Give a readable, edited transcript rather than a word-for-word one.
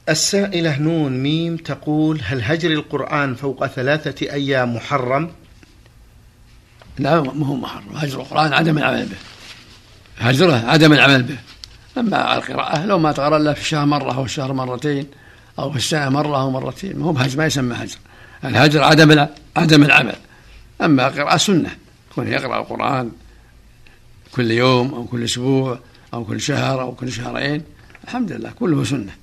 السائلة نون ميم تقول: هل هجر القرآن فوق 3 أيام محرم؟ لا، ما هو محرم. هجر القرآن عدم العمل به، هجره عدم العمل به. أما القراءة لو ما تقرأ إلا في الشهر مرة أو الشهر مرتين أو في السنة مرة أو مرتين ما هو بهجر، ما يسمى هجر. الهجر عدم العمل. أما القراءة سنة، يكون يقرأ القرآن كل يوم أو كل أسبوع أو كل شهر أو كل شهرين، الحمد لله كله سنة.